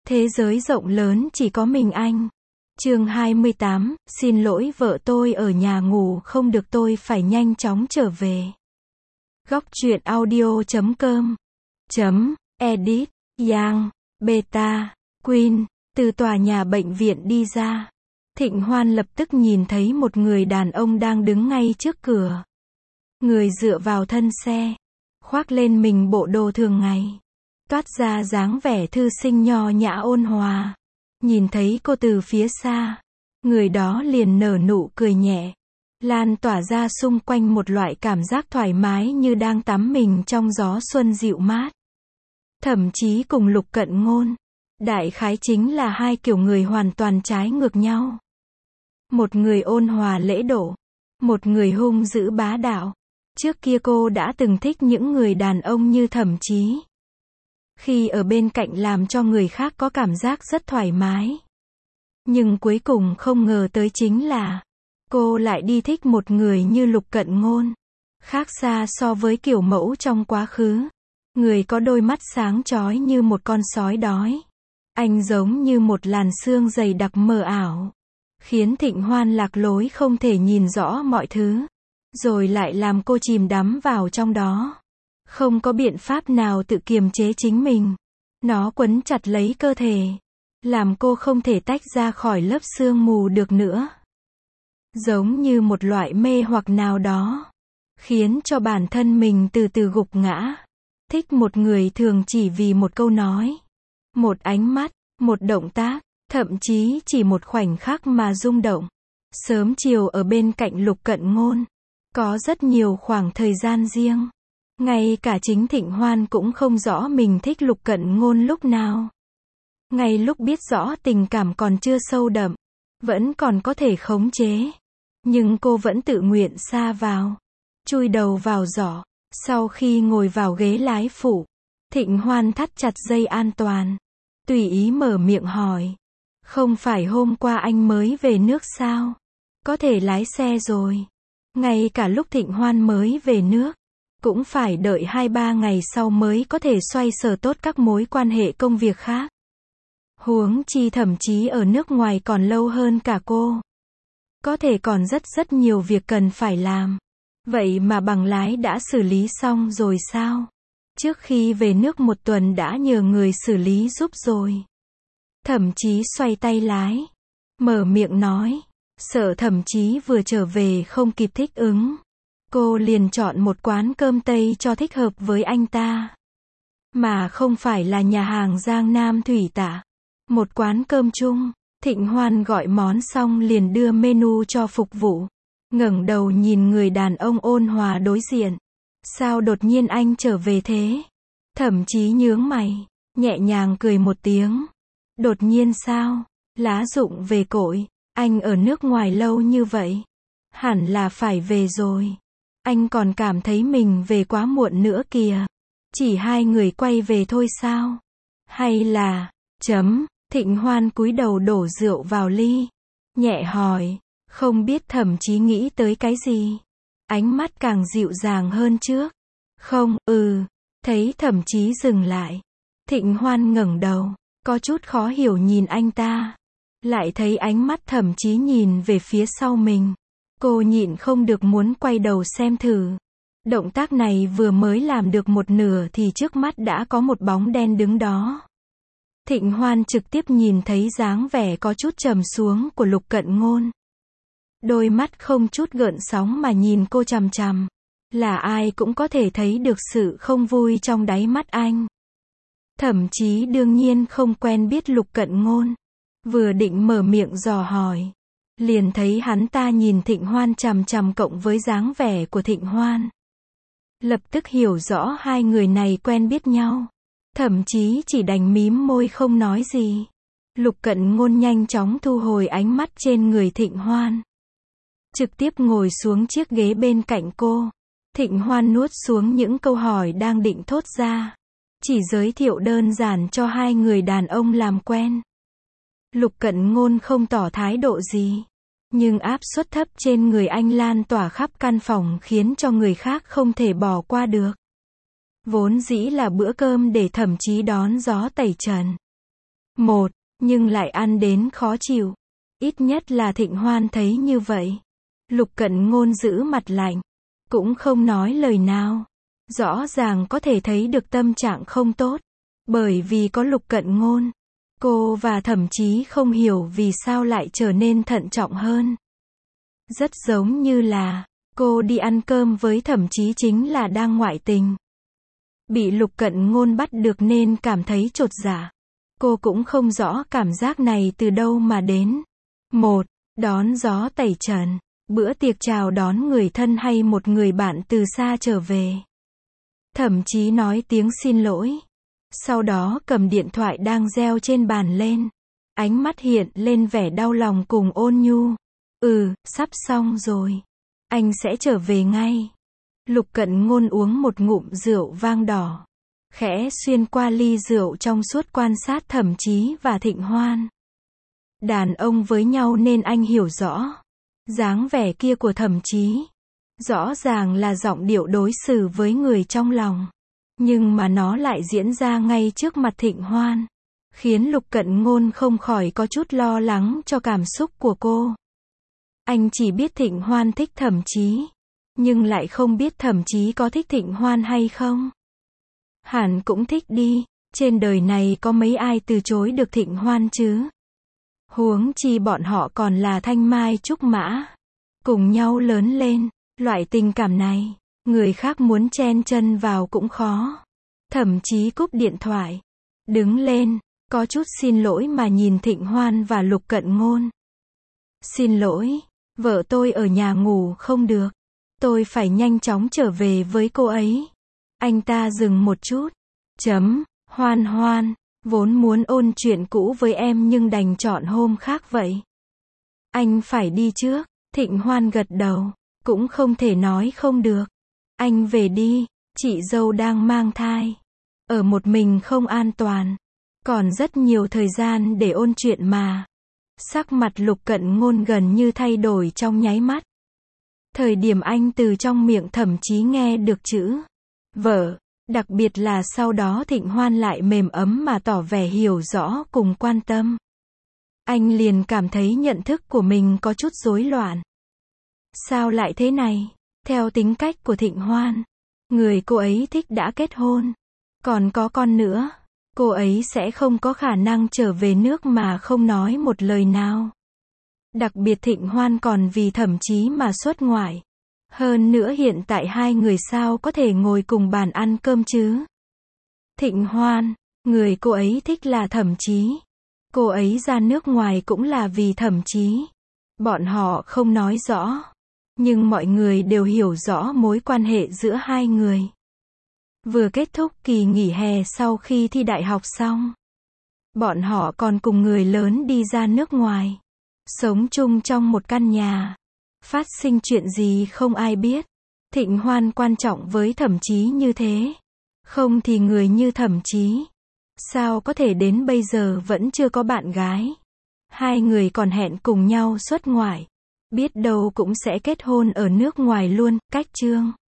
Thế giới rộng lớn chỉ có mình anh. Chương 28, xin lỗi vợ tôi ở nhà ngủ không được tôi phải nhanh chóng trở về. Góc truyện audio.com Edit, Yang, Beta, Queen, từ tòa nhà bệnh viện đi ra. Thịnh Hoan lập tức nhìn thấy một người đàn ông đang đứng ngay trước cửa. Người dựa vào thân xe, khoác lên mình bộ đồ thường ngày, toát ra dáng vẻ thư sinh nho nhã ôn hòa. Nhìn thấy cô từ phía xa, người đó liền nở nụ cười nhẹ, lan tỏa ra xung quanh một loại cảm giác thoải mái như đang tắm mình trong gió xuân dịu mát. Thậm chí cùng Lục Cận Ngôn, đại khái chính là hai kiểu người hoàn toàn trái ngược nhau. Một người ôn hòa lễ độ, một người hung dữ bá đạo. Trước kia cô đã từng thích những người đàn ông như Thẩm Chí. Khi ở bên cạnh làm cho người khác có cảm giác rất thoải mái. Nhưng cuối cùng không ngờ tới chính là, cô lại đi thích một người như Lục Cận Ngôn. Khác xa so với kiểu mẫu trong quá khứ. Người có đôi mắt sáng chói như một con sói đói. Anh giống như một làn sương dày đặc mờ ảo, khiến Thịnh Hoan lạc lối không thể nhìn rõ mọi thứ. Rồi lại làm cô chìm đắm vào trong đó. Không có biện pháp nào tự kiềm chế chính mình. Nó quấn chặt lấy cơ thể, làm cô không thể tách ra khỏi lớp sương mù được nữa. Giống như một loại mê hoặc nào đó, khiến cho bản thân mình từ từ gục ngã. Thích một người thường chỉ vì một câu nói, một ánh mắt, một động tác, thậm chí chỉ một khoảnh khắc mà rung động. Sớm chiều ở bên cạnh Lục Cận Ngôn, có rất nhiều khoảng thời gian riêng. Ngay cả chính Thịnh Hoan cũng không rõ mình thích Lục Cận Ngôn lúc nào. Ngay lúc biết rõ tình cảm còn chưa sâu đậm, vẫn còn có thể khống chế, nhưng cô vẫn tự nguyện sa vào, chui đầu vào giỏ. Sau khi ngồi vào ghế lái phụ, Thịnh Hoan thắt chặt dây an toàn, tùy ý mở miệng hỏi. Không phải hôm qua anh mới về nước sao? Có thể lái xe rồi. Ngay cả lúc Thịnh Hoan mới về nước, cũng phải đợi 2-3 ngày sau mới có thể xoay sở tốt các mối quan hệ công việc khác. Huống chi thậm chí ở nước ngoài còn lâu hơn cả cô. Có thể còn rất nhiều việc cần phải làm. Vậy mà bằng lái đã xử lý xong rồi sao? Trước khi về nước một tuần đã nhờ người xử lý giúp rồi. Thậm chí xoay tay lái, mở miệng nói, sợ thậm chí vừa trở về không kịp thích ứng. Cô liền chọn một quán cơm Tây cho thích hợp với anh ta. Mà không phải là nhà hàng Giang Nam Thủy Tạ. Một quán cơm chung. Thịnh Hoan gọi món xong liền đưa menu cho phục vụ. Ngẩng đầu nhìn người đàn ông ôn hòa đối diện. Sao đột nhiên anh trở về thế? Thậm chí nhướng mày, nhẹ nhàng cười một tiếng. Đột nhiên sao? Lá rụng về cội. Anh ở nước ngoài lâu như vậy, hẳn là phải về rồi. Anh còn cảm thấy mình về quá muộn nữa kìa. Chỉ hai người quay về thôi sao? Hay là... Thịnh Hoan cúi đầu đổ rượu vào ly, nhẹ hỏi, không biết Thẩm Chí nghĩ tới cái gì. Ánh mắt càng dịu dàng hơn trước. Không, thấy Thẩm Chí dừng lại. Thịnh Hoan ngẩng đầu, có chút khó hiểu nhìn anh ta. Lại thấy ánh mắt Thẩm Chí nhìn về phía sau mình. Cô nhịn không được muốn quay đầu xem thử. Động tác này vừa mới làm được một nửa thì trước mắt đã có một bóng đen đứng đó. Thịnh Hoan trực tiếp nhìn thấy dáng vẻ có chút trầm xuống của Lục Cận Ngôn. Đôi mắt không chút gợn sóng mà nhìn cô chằm chằm. Là ai cũng có thể thấy được sự không vui trong đáy mắt anh. Thậm chí đương nhiên không quen biết Lục Cận Ngôn. Vừa định mở miệng dò hỏi, liền thấy hắn ta nhìn Thịnh Hoan chằm chằm cộng với dáng vẻ của Thịnh Hoan. Lập tức hiểu rõ hai người này quen biết nhau. Thậm chí chỉ đành mím môi không nói gì. Lục Cận Ngôn nhanh chóng thu hồi ánh mắt trên người Thịnh Hoan. Trực tiếp ngồi xuống chiếc ghế bên cạnh cô. Thịnh Hoan nuốt xuống những câu hỏi đang định thốt ra. Chỉ giới thiệu đơn giản cho hai người đàn ông làm quen. Lục Cận Ngôn không tỏ thái độ gì. Nhưng áp suất thấp trên người anh lan tỏa khắp căn phòng khiến cho người khác không thể bỏ qua được. Vốn dĩ là bữa cơm để Thẩm Chí đón gió tẩy trần. một, nhưng lại ăn đến khó chịu. Ít nhất là Thịnh Hoan thấy như vậy. Lục Cận Ngôn giữ mặt lạnh, cũng không nói lời nào. Rõ ràng có thể thấy được tâm trạng không tốt. Bởi vì có Lục Cận Ngôn, cô và Thẩm Chí không hiểu vì sao lại trở nên thận trọng hơn. Rất giống như là, cô đi ăn cơm với Thẩm Chí chính là đang ngoại tình. Bị Lục Cận Ngôn bắt được nên cảm thấy chột dạ. Cô cũng không rõ cảm giác này từ đâu mà đến. Một, đón gió tẩy trần. Bữa tiệc chào đón người thân hay một người bạn từ xa trở về. Thẩm Chí nói tiếng xin lỗi. Sau đó cầm điện thoại đang reo trên bàn lên. Ánh mắt hiện lên vẻ đau lòng cùng ôn nhu. Sắp xong rồi. Anh sẽ trở về ngay. Lục Cận Ngôn uống một ngụm rượu vang đỏ. Khẽ xuyên qua ly rượu trong suốt quan sát Thẩm Chí và Thịnh Hoan. Đàn ông với nhau nên anh hiểu rõ. Dáng vẻ kia của Thẩm Chí. Rõ ràng là giọng điệu đối xử với người trong lòng. Nhưng mà nó lại diễn ra ngay trước mặt Thịnh Hoan. Khiến Lục Cận Ngôn không khỏi có chút lo lắng cho cảm xúc của cô. Anh chỉ biết Thịnh Hoan thích Thẩm Chí. Nhưng lại không biết Thẩm Chí có thích Thịnh Hoan hay không. Hẳn cũng thích đi. Trên đời này có mấy ai từ chối được Thịnh Hoan chứ. Huống chi bọn họ còn là thanh mai trúc mã. Cùng nhau lớn lên. Loại tình cảm này, người khác muốn chen chân vào cũng khó. Thẩm Chí cúp điện thoại. Đứng lên, có chút xin lỗi mà nhìn Thịnh Hoan và Lục Cận Ngôn. Xin lỗi, vợ tôi ở nhà ngủ không được. Tôi phải nhanh chóng trở về với cô ấy. Anh ta dừng một chút. Hoan Hoan, vốn muốn ôn chuyện cũ với em nhưng đành chọn hôm khác vậy. Anh phải đi trước. Thịnh Hoan gật đầu. Cũng không thể nói không được. Anh về đi, chị dâu đang mang thai. Ở một mình không an toàn. Còn rất nhiều thời gian để ôn chuyện mà. Sắc mặt Lục Cận Ngôn gần như thay đổi trong nháy mắt. Thời điểm anh từ trong miệng Thẩm Chí nghe được chữ vợ, đặc biệt là sau đó Thịnh Hoan lại mềm ấm mà tỏ vẻ hiểu rõ cùng quan tâm. Anh liền cảm thấy nhận thức của mình có chút rối loạn. Sao lại thế này? Theo tính cách của Thịnh Hoan, người cô ấy thích đã kết hôn, còn có con nữa, cô ấy sẽ không có khả năng trở về nước mà không nói một lời nào. Đặc biệt Thịnh Hoan còn vì Thẩm Chí mà xuất ngoại. Hơn nữa hiện tại hai người sao có thể ngồi cùng bàn ăn cơm chứ? Thịnh Hoan, người cô ấy thích là Thẩm Chí. Cô ấy ra nước ngoài cũng là vì Thẩm Chí. Bọn họ không nói rõ. Nhưng mọi người đều hiểu rõ mối quan hệ giữa hai người. Vừa kết thúc kỳ nghỉ hè sau khi thi đại học xong. Bọn họ còn cùng người lớn đi ra nước ngoài. Sống chung trong một căn nhà. Phát sinh chuyện gì không ai biết. Thịnh Hoan quan trọng với Thẩm Chí như thế. Không thì người như Thẩm Chí. Sao có thể đến bây giờ vẫn chưa có bạn gái. Hai người còn hẹn cùng nhau xuất ngoại. Biết đâu cũng sẽ kết hôn ở nước ngoài luôn, cách chương.